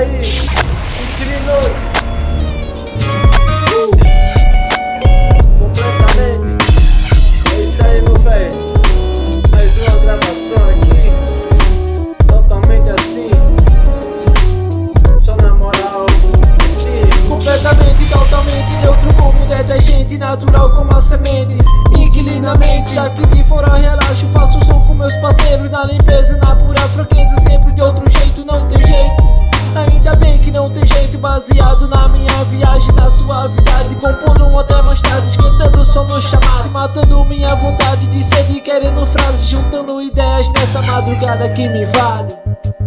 aí, inclinou completamente. É isso aí, meu velho. Mais uma gravação aqui, totalmente assim, só na moral, sim. Completamente, totalmente neutro como detergente, natural como a semente. Inclinamente, aqui de fora relaxo, faço som com meus parceiros na limpeza, na pura franqueza, sempre de outro jeito, não tem jeito. Ainda bem que não tem jeito, baseado na minha viagem, na suavidade, compondo até mais tarde, esquentando o som no chamado, matando minha vontade de ser, de querendo frases, juntando ideias nessa madrugada que me vale.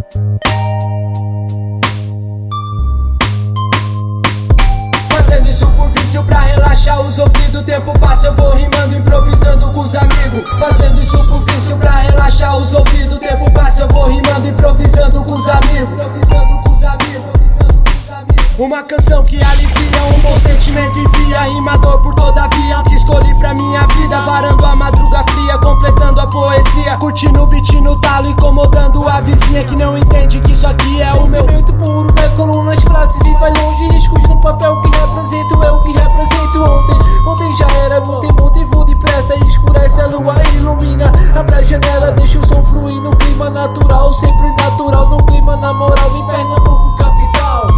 Fazendo isso por vício pra relaxar os ouvidos. O tempo passa, eu vou rimando, improvisando com os amigos. Fazendo isso por vício pra relaxar os ouvidos. O tempo passa, eu vou rimando, improvisando com os amigos. Uma canção que alivia, um bom sentimento envia. Rimador por todavia, que escolhi pra minha vida. Varando a madruga fria, completando a poesia. Curtindo o beat no talo, incomodando a vizinha que não entende que isso aqui é o meu Sentimento puro, decolo nas frases e vai longe. Riscos no papel que represento, é o que represento ontem já era, não tem motivo de pressa. Escurece a lua e ilumina, abre a janela, deixa o som fluir no clima natural. Sempre natural, no clima na moral, em Pernambuco capital.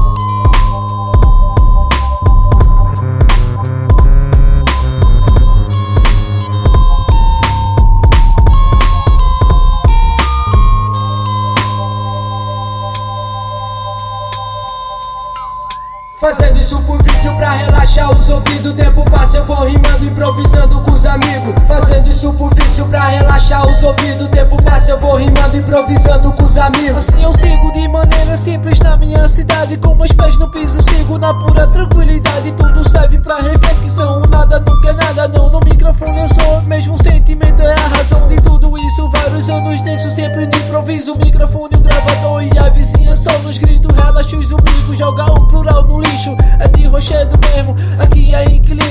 Fazendo isso por vício pra relaxar os ouvidos. O tempo passa, eu vou rimando, improvisando com os amigos. Fazendo isso por vício pra relaxar os ouvidos. O tempo passa, eu vou rimando, improvisando com os amigos. Assim eu sigo de maneira simples na minha cidade, com meus pés no piso, sigo na pura tranquilidade. Tudo serve pra reflexão, nada nunca é nada não. No microfone eu sou o mesmo sentimento, é a razão de tudo isso. Vários anos denso, sempre no improviso. O microfone, o gravador e a vizinha só nos gritos. Relaxa os umbigos, joga o plural no lixo, é de rochedo mesmo, aqui é inclino.